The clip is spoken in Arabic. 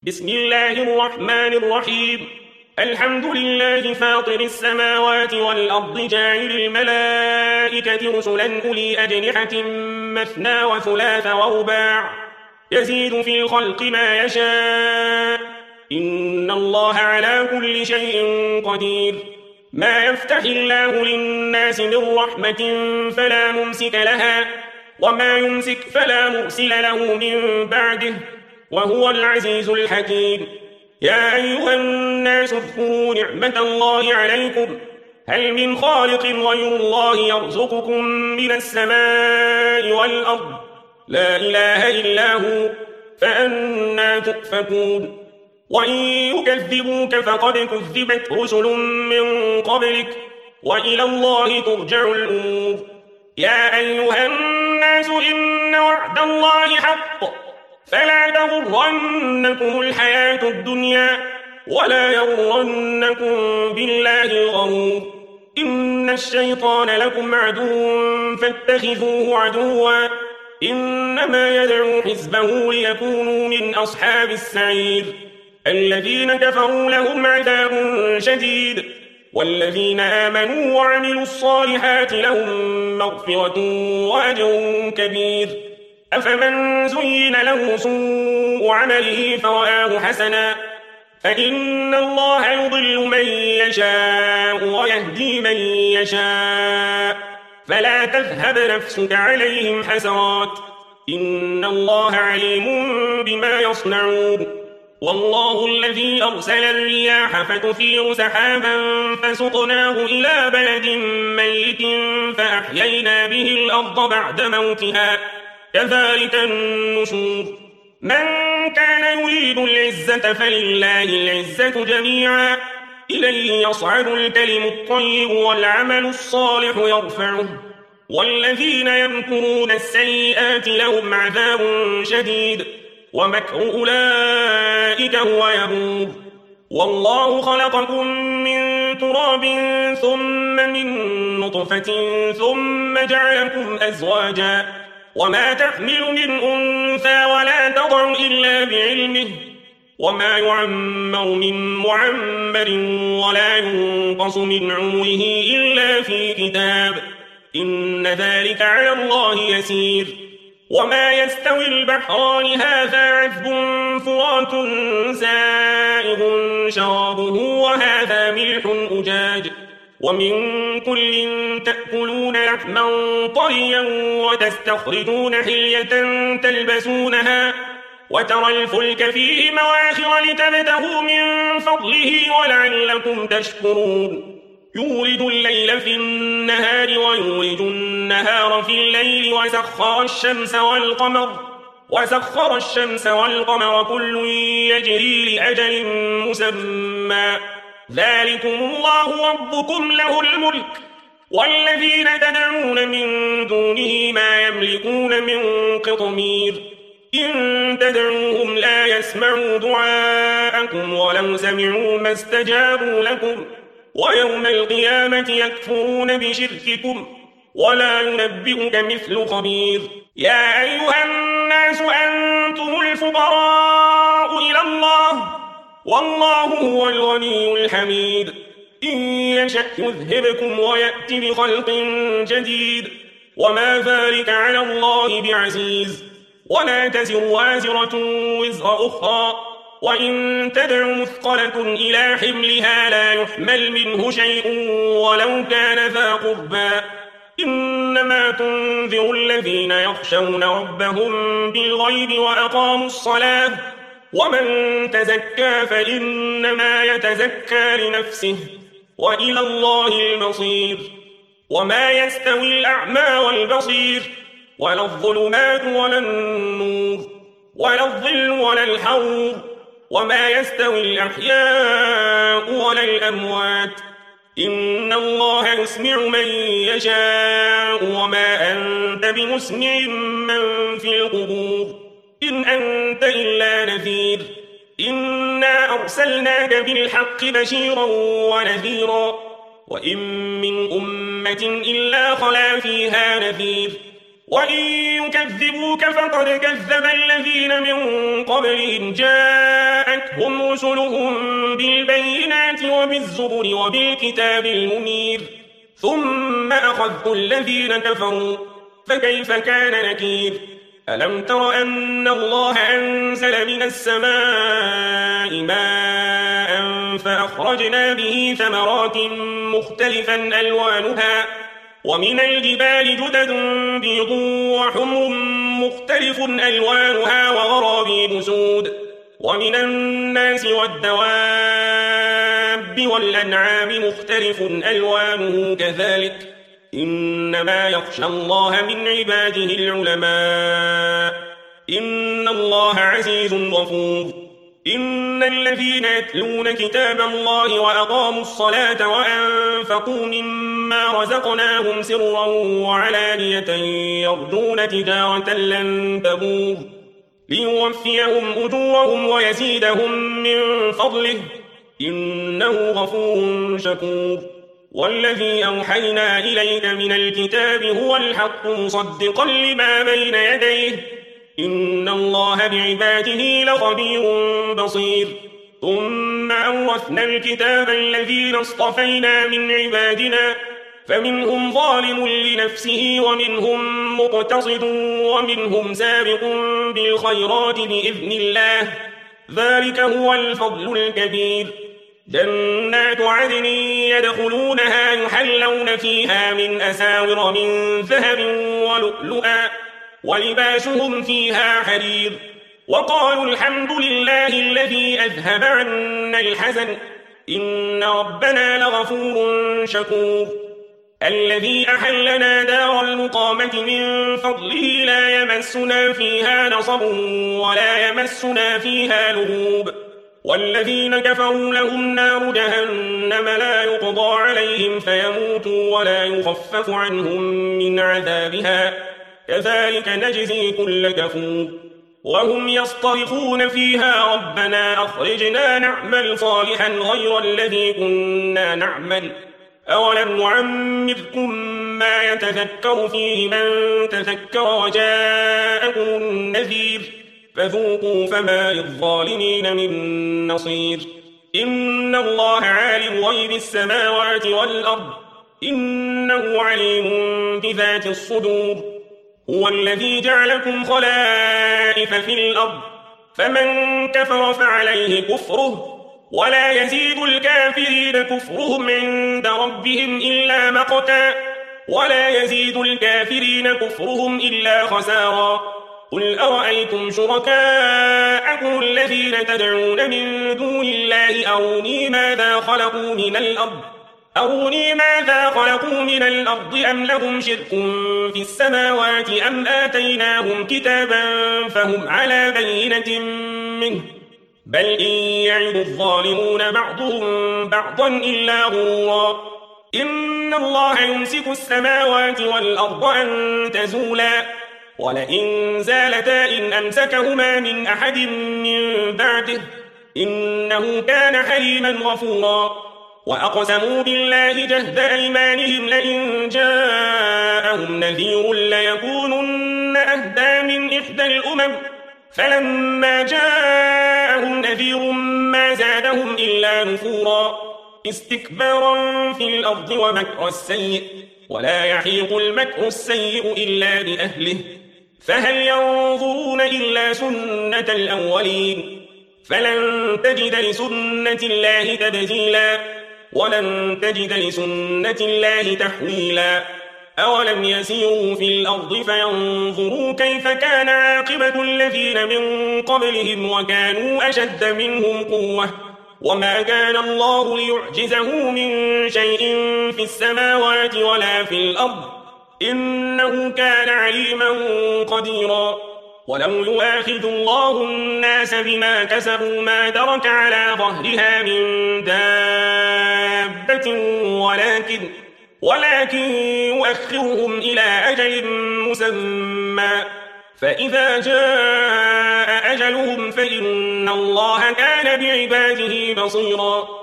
بسم الله الرحمن الرحيم. الحمد لله فاطر السماوات والأرض جاعل الملائكة رسلا أولي أجنحة مثنى وثلاث ورباع يزيد في الخلق ما يشاء إن الله على كل شيء قدير. ما يفتح الله للناس من رحمة فلا ممسك لها وما يمسك فلا مرسل له من بعده وهو العزيز الحكيم. يا أيها الناس اذكروا نعمة الله عليكم هل من خالق غير الله يرزقكم من السماء والأرض لا إله إلا هو فأنى تؤفكون. وإن يكذبوك فقد كذبت رسل من قبلك وإلى الله ترجع الأمور. يا أيها الناس إن وعد الله حق فلا تغرنكم الحياة الدنيا ولا يغرنكم بالله الغرور. إن الشيطان لكم عدو فاتخذوه عدوا إنما يدعو حزبه ليكونوا من أصحاب السعير. الذين كفروا لهم عذاب شديد والذين آمنوا وعملوا الصالحات لهم مغفرة وأجر كبير. أفمن زين له سوء عمله فرآه حسنا فإن الله يضل من يشاء ويهدي من يشاء فلا تذهب نفسك عليهم حسرات إن الله عليم بما يصنعون. والله الذي أرسل الرياح فتثير سحابا فسقناه إلى بلد ميت فأحيينا به الأرض بعد موتها كذلك النشور. من كان يريد العزة فلله العزة جميعا إليه يصعد الكلم الطيب والعمل الصالح يرفعه والذين يمكرون السيئات لهم عذاب شديد ومكر أولئك هو يبور. والله خلقكم من تراب ثم من نطفة ثم جعلكم أزواجا وما تحمل من أنثى ولا تضع إلا بعلمه وما يعمر من معمر ولا ينقص من عمره إلا في كتاب إن ذلك على الله يسير. وما يستوي البحران هذا عذب فرات سائغ شرابه وهذا ملح أجاج ومن كل تأكلون لحما طريا وتستخرجون حلية تلبسونها وترى الفلك فيه مواخر لتبتغوا من فضله ولعلكم تشكرون. يولد الليل في النهار ويولد النهار في الليل وسخر الشمس والقمر كل يجري لأجل مسمى ذلكم الله ربكم له الملك والذين تدعون من دونه ما يملكون من قطمير. إن تدعوهم لا يسمعوا دعاءكم ولو سمعوا ما استجابوا لكم ويوم القيامة يكفرون بشرككم ولا ينبئك مثل خبير. يا أيها الناس أنتم الفقراء إلى الله والله هو الغني الحميد. إن يشأ يذهبكم ويأتي بخلق جديد وما ذلك على الله بعزيز. ولا تزر وازرة وزر أخرى وإن تدع مثقلة إلى حملها لا يحمل منه شيء ولو كان ذا قربى إنما تنذر الذين يخشون ربهم بالغيب وأقاموا الصلاة ومن تزكى فإنما يتزكى لنفسه وإلى الله المصير. وما يستوي الأعمى والبصير ولا الظلمات ولا النور ولا الظل ولا الحرور وما يستوي الأحياء ولا الأموات إن الله يسمع من يشاء وما أنت بمسمع من في القبور إن أنت إلا نذير. إنا أرسلناك بالحق بشيرا ونذيرا وإن من أمة إلا خلا فيها نذير. وإن يكذبوك فقد كذب الذين من قبلهم جاءتهم جاءتهم رسلهم بالبينات وبالزبر وبالكتاب المنير ثم أخذت الذين كفروا فكيف كان نكير ألم تر أن الله أنزل من السماء ماء فأخرجنا به ثمرات مختلفا ألوانها ومن الجبال جدد بيض وحمر مختلف ألوانها وغرابيب سود ومن الناس والدواب والأنعام مختلف ألوانه كذلك إنما يخشى الله من عباده العلماء إن الله عزيز غفور إن الذين يتلون كتاب الله وأقاموا الصلاة وأنفقوا مما رزقناهم سرا وعلانية يرجون تجارة لن تبور ليوفيهم أجورهم ويزيدهم من فضله إنه غفور شكور والذي أوحينا إليك من الكتاب هو الحق مصدقا لما بين يديه إن الله بعباده لخبير بصير ثم أورثنا الكتاب الذين اصطفينا من عبادنا فمنهم ظالم لنفسه ومنهم مقتصد ومنهم سابق بالخيرات بإذن الله ذلك هو الفضل الكبير جنات عدن يدخلونها يحلون فيها من أساور من ذهب ولؤلؤا ولباسهم فيها حرير وقالوا الحمد لله الذي أذهب عنا الحزن إن ربنا لغفور شكور الذي أحلنا دار المقامة من فضله لا يمسنا فيها نصب ولا يمسنا فيها لغوب والذين كفروا لهم نار جهنم لا يقضى عليهم فيموتوا ولا يخفف عنهم من عذابها كذلك نجزي كل كفور وهم يصطرخون فيها ربنا أخرجنا نعمل صالحا غير الذي كنا نعمل أولم نعمركم ما يتذكر فيه من تذكر وجاءكم النذير فذوقوا فما للظالمين من نصير إن الله عالم غيب السماوات والأرض إنه عليم بذات الصدور هو الذي جعلكم خلائف في الأرض فمن كفر فعليه كفره ولا يزيد الكافرين كفرهم عند ربهم إلا مقتا ولا يزيد الكافرين كفرهم إلا خسارا قل أرأيتم شركاءكم الذين تدعون من دون الله أروني ماذا خلقوا من الأرض أم لهم شرك في السماوات أم آتيناهم كتابا فهم على بينة منه بل إن يعد الظالمون بعضهم بعضا إلا غرورا إن الله يمسك السماوات والأرض أن تزولا ولئن زالتا إن أمسكهما من أحد من بعده إنه كان حليما غفورا وأقسموا بالله جهد أيمانهم لئن جاءهم نذير ليكونن أهدى من إحدى الأمم فلما جاءهم نذير ما زادهم إلا نفورا استكبارا في الأرض ومكر السيء ولا يحيق المكر السيء إلا بأهله فهل ينظرون إلا سنة الأولين فلن تجد لسنة الله تبديلا ولن تجد لسنة الله تحويلا أولم يسيروا في الأرض فينظروا كيف كان عاقبة الذين من قبلهم وكانوا أشد منهم قوة وما كان الله ليعجزه من شيء في السماوات ولا في الأرض إنه كان عليما قديرا ولو يؤاخذ الله الناس بما كسبوا ما ترك على ظهرها من دابة ولكن يؤخرهم إلى أجل مسمى فإذا جاء أجلهم فإن الله كان بعباده بصيرا